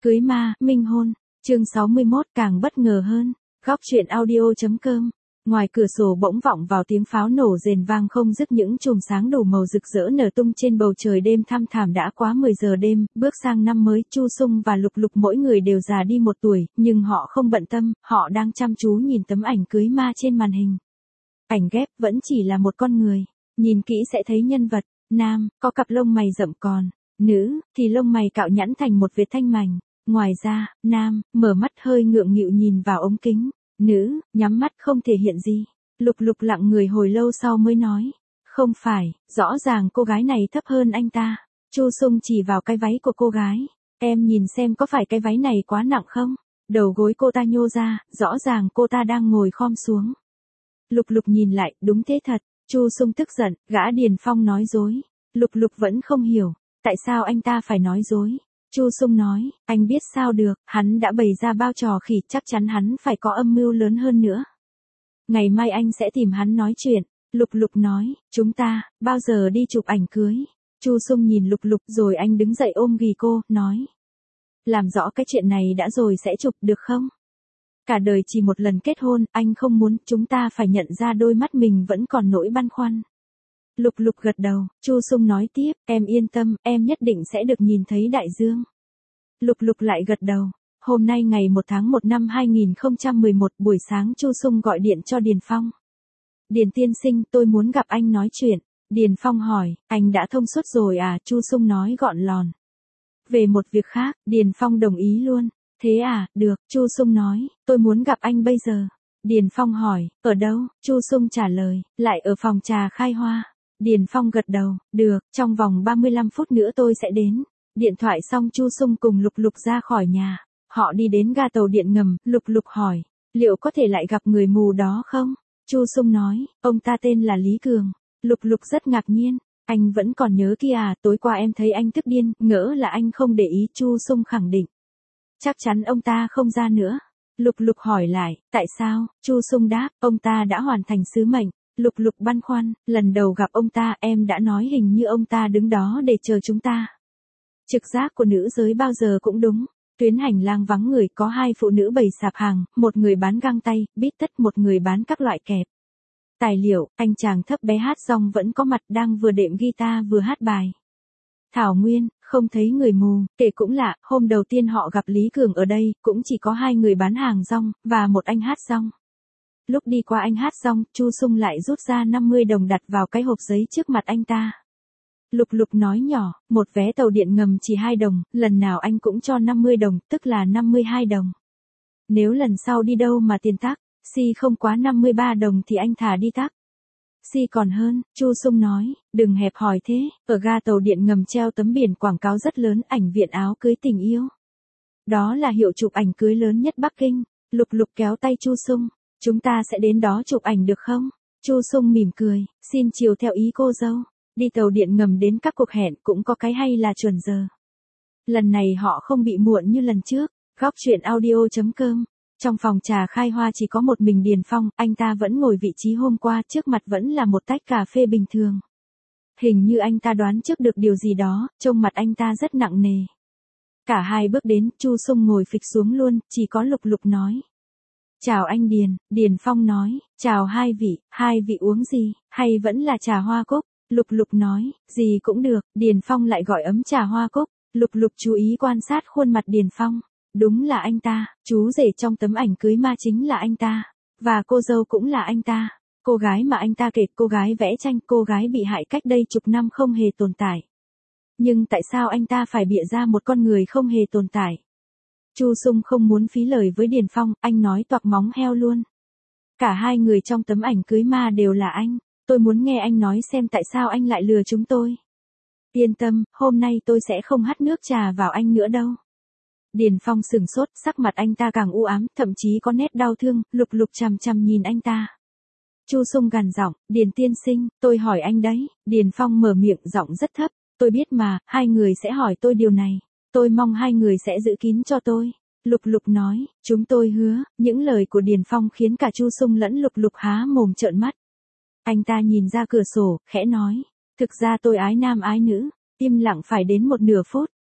Cưới ma, minh hôn. Chương 61 càng bất ngờ hơn. Góc truyện audio.com. Ngoài cửa sổ bỗng vọng vào tiếng pháo nổ rền vang không dứt, những chùm sáng đủ màu rực rỡ nở tung trên bầu trời đêm thăm thẳm. Đã quá 10 giờ đêm, bước sang năm mới, Chu Sung và Lục Lục mỗi người đều già đi 1 tuổi, nhưng họ không bận tâm, họ đang chăm chú nhìn tấm ảnh cưới ma trên màn hình. Ảnh ghép vẫn chỉ là một con người, nhìn kỹ sẽ thấy nhân vật nam có cặp lông mày rậm, còn nữ thì lông mày cạo nhẵn thành một vệt thanh mảnh. Ngoài ra, nam mở mắt hơi ngượng nghịu nhìn vào ống kính, nữ nhắm mắt không thể hiện gì. Lục Lục lặng người hồi lâu sau mới nói, không phải, rõ ràng cô gái này thấp hơn anh ta. Chu Sung chỉ vào cái váy của cô gái, em nhìn xem có phải cái váy này quá nặng không? Đầu gối cô ta nhô ra, rõ ràng cô ta đang ngồi khom xuống. Lục Lục nhìn lại, đúng thế thật. Chu Sung tức giận, gã Điền Phong nói dối. Lục Lục vẫn không hiểu, tại sao anh ta phải nói dối. Chu Sung nói, anh biết sao được, hắn đã bày ra bao trò khỉ, chắc chắn hắn phải có âm mưu lớn hơn nữa. Ngày mai anh sẽ tìm hắn nói chuyện. Lục Lục nói, chúng ta, bao giờ đi chụp ảnh cưới? Chu Sung nhìn Lục Lục rồi anh đứng dậy ôm ghì cô, nói. Làm rõ cái chuyện này đã rồi sẽ chụp được không? Cả đời chỉ một lần kết hôn, anh không muốn, chúng ta phải nhận ra đôi mắt mình vẫn còn nỗi băn khoăn. Lục Lục gật đầu, Chu Sung nói tiếp, em yên tâm, em nhất định sẽ được nhìn thấy đại dương. Lục Lục lại gật đầu. Hôm nay ngày 1 tháng 1 năm 2011, buổi sáng Chu Sung gọi điện cho Điền Phong. Điền tiên sinh, tôi muốn gặp anh nói chuyện. Điền Phong hỏi, anh đã thông suốt rồi à? Chu Sung nói gọn lòn. Về một việc khác, Điền Phong đồng ý luôn. Thế à, được, Chu Sung nói, tôi muốn gặp anh bây giờ. Điền Phong hỏi, ở đâu? Chu Sung trả lời, lại ở phòng trà Khai Hoa. Điền Phong gật đầu, được, trong vòng 35 phút nữa tôi sẽ đến. Điện thoại xong Chu Sung cùng Lục Lục ra khỏi nhà. Họ đi đến ga tàu điện ngầm, Lục Lục hỏi, liệu có thể lại gặp người mù đó không? Chu Sung nói, ông ta tên là Lý Cường. Lục Lục rất ngạc nhiên, anh vẫn còn nhớ kia à? Tối qua em thấy anh tức điên, ngỡ là anh không để ý. Chu Sung khẳng định. Chắc chắn ông ta không ra nữa. Lục Lục hỏi lại, tại sao? Chu Sung đáp, ông ta đã hoàn thành sứ mệnh. Lục Lục băn khoăn, lần đầu gặp ông ta em đã nói hình như ông ta đứng đó để chờ chúng ta. Trực giác của nữ giới bao giờ cũng đúng. Tuyến hành lang vắng người, có 2 phụ nữ bày sạp hàng, một người bán găng tay, bít tất, một người bán các loại kẹp. Tài liệu, anh chàng thấp bé hát rong vẫn có mặt, đang vừa đệm guitar vừa hát bài. Thảo Nguyên, không thấy người mù, kể cũng lạ, hôm đầu tiên họ gặp Lý Cường ở đây, cũng chỉ có 2 người bán hàng rong, và một anh hát rong. Lúc đi qua anh hát rong, Chu Sung lại rút ra 50 đồng đặt vào cái hộp giấy trước mặt anh ta. Lục Lục nói nhỏ, một vé tàu điện ngầm chỉ 2 đồng, lần nào anh cũng cho 50 đồng, tức là 52 đồng. Nếu lần sau đi đâu mà tiền taxi không quá 53 đồng thì anh thả đi taxi còn hơn. Chu Sung nói, đừng hẹp hòi thế. Ở ga tàu điện ngầm treo tấm biển quảng cáo rất lớn, ảnh viện áo cưới tình yêu. Đó là hiệu chụp ảnh cưới lớn nhất Bắc Kinh. Lục Lục kéo tay Chu Sung, chúng ta sẽ đến đó chụp ảnh được không? Chu Sung mỉm cười, xin chiều theo ý cô dâu. Đi tàu điện ngầm đến các cuộc hẹn cũng có cái hay là chuẩn giờ. Lần này họ không bị muộn như lần trước. Góc truyện audio.com. Trong phòng trà Khai Hoa chỉ có một mình Điền Phong, anh ta vẫn ngồi vị trí hôm qua, trước mặt vẫn là một tách cà phê bình thường. Hình như anh ta đoán trước được điều gì đó, trông mặt anh ta rất nặng nề. Cả hai bước đến, Chu Sung ngồi phịch xuống luôn, chỉ có Lục Lục nói. Chào anh Điền. Điền Phong nói, chào hai vị uống gì, hay vẫn là trà hoa cúc? Lục Lục nói, gì cũng được. Điền Phong lại gọi ấm trà hoa cúc. Lục Lục chú ý quan sát khuôn mặt Điền Phong. Đúng là anh ta, chú rể trong tấm ảnh cưới ma chính là anh ta. Và cô dâu cũng là anh ta. Cô gái mà anh ta kể, cô gái vẽ tranh, cô gái bị hại cách đây chục năm không hề tồn tại. Nhưng tại sao anh ta phải bịa ra một con người không hề tồn tại? Chu Sung không muốn phí lời với Điền Phong, anh nói toạc móng heo luôn. Cả 2 người trong tấm ảnh cưới ma đều là anh. Tôi muốn nghe anh nói xem tại sao anh lại lừa chúng tôi. Yên tâm, hôm nay tôi sẽ không hắt nước trà vào anh nữa đâu. Điền Phong sừng sốt, sắc mặt anh ta càng u ám, thậm chí có nét đau thương. Lục Lục chằm chằm nhìn anh ta. Chu Sung gằn giọng, Điền tiên sinh, tôi hỏi anh đấy. Điền Phong mở miệng giọng rất thấp, tôi biết mà, 2 người sẽ hỏi tôi điều này. Tôi mong 2 người sẽ giữ kín cho tôi. Lục Lục nói, chúng tôi hứa. Những lời của Điền Phong khiến cả Chu Sung lẫn Lục Lục há mồm trợn mắt. Anh ta nhìn ra cửa sổ, khẽ nói, thực ra tôi ái nam ái nữ. Im lặng phải đến 1 nửa phút.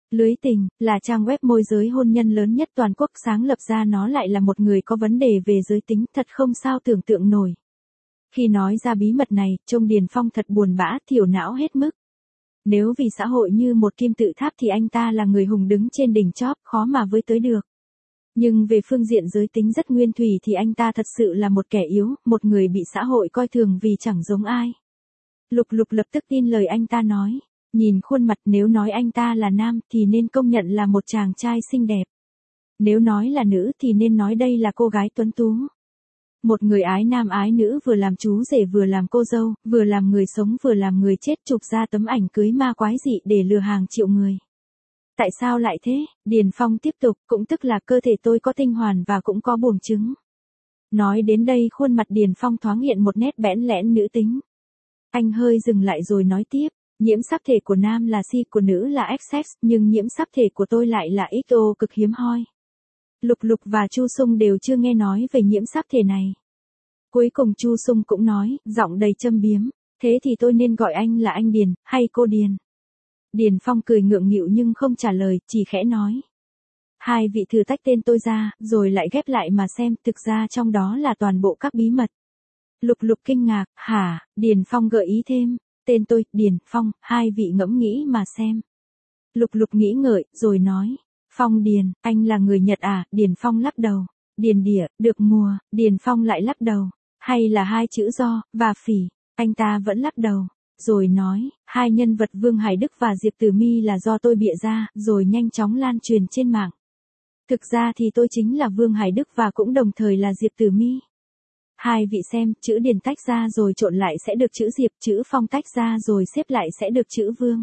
Lưới tình, là trang web môi giới hôn nhân lớn nhất toàn quốc, sáng lập ra nó lại là một người có vấn đề về giới tính, thật không sao tưởng tượng nổi. Khi nói ra bí mật này, trông Điền Phong thật buồn bã, thiểu não hết mức. Nếu vì xã hội như một kim tự tháp thì anh ta là người hùng đứng trên đỉnh chóp, khó mà với tới được. Nhưng về phương diện giới tính rất nguyên thủy thì anh ta thật sự là một kẻ yếu, một người bị xã hội coi thường vì chẳng giống ai. Lục Lục lập tức tin lời anh ta nói. Nhìn khuôn mặt, nếu nói anh ta là nam thì nên công nhận là một chàng trai xinh đẹp. Nếu nói là nữ thì nên nói đây là cô gái tuấn tú. Một người ái nam ái nữ, vừa làm chú rể vừa làm cô dâu, vừa làm người sống vừa làm người chết, chụp ra tấm ảnh cưới ma quái dị để lừa hàng triệu người. Tại sao lại thế? Điền Phong tiếp tục, cũng tức là cơ thể tôi có tinh hoàn và cũng có buồng trứng. Nói đến đây khuôn mặt Điền Phong thoáng hiện một nét bẽn lẽn nữ tính. Anh hơi dừng lại rồi nói tiếp, nhiễm sắc thể của nam là Si, của nữ là XX, nhưng nhiễm sắc thể của tôi lại là XO, cực hiếm hoi. Lục Lục và Chu Sung đều chưa nghe nói về nhiễm sắc thể này. Cuối cùng Chu Sung cũng nói, giọng đầy châm biếm, thế thì tôi nên gọi anh là anh Điền, hay cô Điền? Điền Phong cười ngượng nghịu nhưng không trả lời, chỉ khẽ nói. Hai vị thử tách tên tôi ra, rồi lại ghép lại mà xem, thực ra trong đó là toàn bộ các bí mật. Lục Lục kinh ngạc, hả? Điền Phong gợi ý thêm, tên tôi, Điền Phong, hai vị ngẫm nghĩ mà xem. Lục Lục nghĩ ngợi, rồi nói, Phong Điền, anh là người Nhật à? Điền Phong lắc đầu. Điền Địa, được mùa, Điền Phong lại lắc đầu. Hay là hai chữ Do, và Phỉ? Anh ta vẫn lắc đầu. Rồi nói, hai nhân vật Vương Hải Đức và Diệp Tử Mi là do tôi bịa ra, rồi nhanh chóng lan truyền trên mạng. Thực ra thì tôi chính là Vương Hải Đức và cũng đồng thời là Diệp Tử Mi. Hai vị xem, chữ Điền tách ra rồi trộn lại sẽ được chữ Diệp, chữ Phong tách ra rồi xếp lại sẽ được chữ Vương.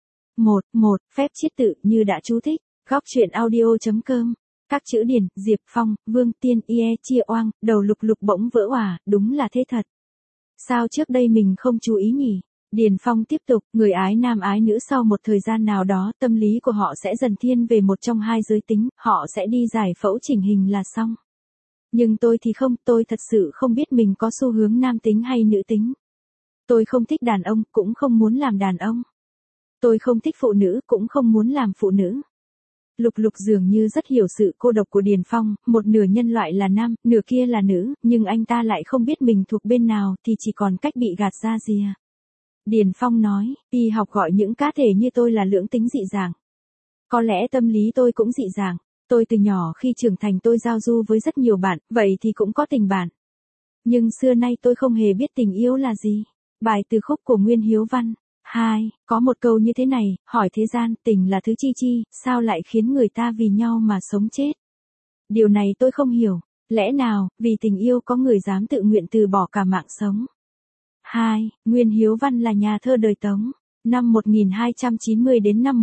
Một, phép chiết tự, như đã chú thích. Góc truyện audio.com. Các chữ Điền, Diệp, Phong, Vương, Tiên, Ie, Chia Oang, đầu Lục Lục bỗng vỡ òa, đúng là thế thật. Sao trước đây mình không chú ý nhỉ? Điền Phong tiếp tục, người ái nam ái nữ sau một thời gian nào đó, tâm lý của họ sẽ dần thiên về một trong hai giới tính, họ sẽ đi giải phẫu chỉnh hình là xong. Nhưng tôi thì không, tôi thật sự không biết mình có xu hướng nam tính hay nữ tính. Tôi không thích đàn ông, cũng không muốn làm đàn ông. Tôi không thích phụ nữ, cũng không muốn làm phụ nữ. Lục Lục dường như rất hiểu sự cô độc của Điền Phong, một nửa nhân loại là nam, nửa kia là nữ, nhưng anh ta lại không biết mình thuộc bên nào thì chỉ còn cách bị gạt ra rìa. Điền Phong nói, y học gọi những cá thể như tôi là lưỡng tính dị dạng. Có lẽ tâm lý tôi cũng dị dạng. Tôi từ nhỏ khi trưởng thành tôi giao du với rất nhiều bạn, vậy thì cũng có tình bạn. Nhưng xưa nay tôi không hề biết tình yêu là gì. Bài từ khúc của Nguyên Hiếu Văn. 2. Có một câu như thế này, hỏi thế gian, tình là thứ chi chi, sao lại khiến người ta vì nhau mà sống chết? Điều này tôi không hiểu. Lẽ nào, vì tình yêu có người dám tự nguyện từ bỏ cả mạng sống? 2. Nguyên Hiếu Văn là nhà thơ đời Tống, năm 1290 đến năm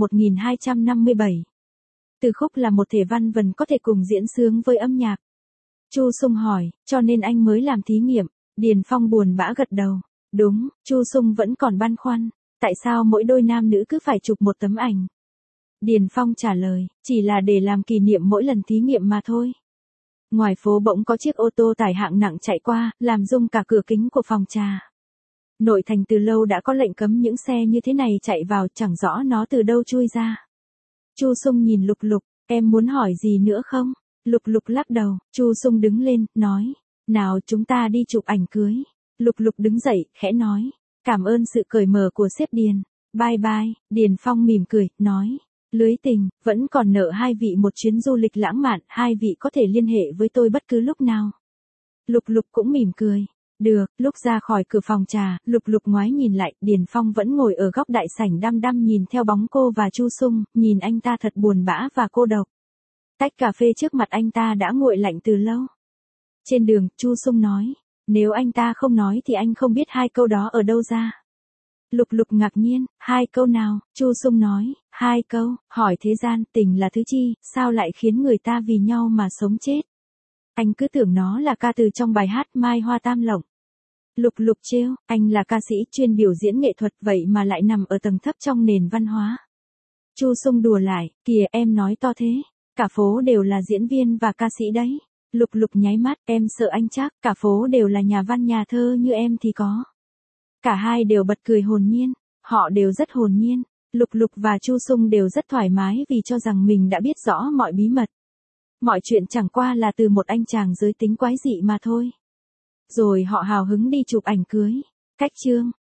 1257. Từ khúc là một thể văn vần có thể cùng diễn sướng với âm nhạc. Chu Sung hỏi, cho nên anh mới làm thí nghiệm. Điền Phong buồn bã gật đầu. Đúng, Chu Sung vẫn còn băn khoăn. Tại sao mỗi đôi nam nữ cứ phải chụp một tấm ảnh? Điền Phong trả lời, chỉ là để làm kỷ niệm mỗi lần thí nghiệm mà thôi. Ngoài phố bỗng có chiếc ô tô tải hạng nặng chạy qua, làm rung cả cửa kính của phòng trà. Nội thành từ lâu đã có lệnh cấm những xe như thế này chạy vào, chẳng rõ nó từ đâu chui ra. Chu Sung nhìn Lục Lục, em muốn hỏi gì nữa không? Lục Lục lắc đầu, Chu Sung đứng lên, nói, nào chúng ta đi chụp ảnh cưới. Lục Lục đứng dậy, khẽ nói, cảm ơn sự cởi mở của sếp Điền. Bye bye. Điền Phong mỉm cười, nói, lưới tình, vẫn còn nợ hai vị một chuyến du lịch lãng mạn, hai vị có thể liên hệ với tôi bất cứ lúc nào. Lục Lục cũng mỉm cười. Được, lúc ra khỏi cửa phòng trà, Lục Lục ngoái nhìn lại, Điền Phong vẫn ngồi ở góc đại sảnh đăm đăm nhìn theo bóng cô và Chu Sung, nhìn anh ta thật buồn bã và cô độc. Tách cà phê trước mặt anh ta đã nguội lạnh từ lâu. Trên đường, Chu Sung nói, nếu anh ta không nói thì anh không biết hai câu đó ở đâu ra. Lục Lục ngạc nhiên, hai câu nào? Chu Sung nói, hai câu, hỏi thế gian, tình là thứ chi, sao lại khiến người ta vì nhau mà sống chết? Anh cứ tưởng nó là ca từ trong bài hát Mai Hoa Tam Lộng. Lục Lục trêu, anh là ca sĩ chuyên biểu diễn nghệ thuật vậy mà lại nằm ở tầng thấp trong nền văn hóa. Chu Sung đùa lại, kìa em nói to thế, cả phố đều là diễn viên và ca sĩ đấy. Lục Lục nháy mắt, em sợ anh chắc, cả phố đều là nhà văn nhà thơ như em thì có. Cả hai đều bật cười hồn nhiên, họ đều rất hồn nhiên. Lục Lục và Chu Sung đều rất thoải mái vì cho rằng mình đã biết rõ mọi bí mật. Mọi chuyện chẳng qua là từ một anh chàng giới tính quái dị mà thôi. Rồi họ hào hứng đi chụp ảnh cưới. Khách trương.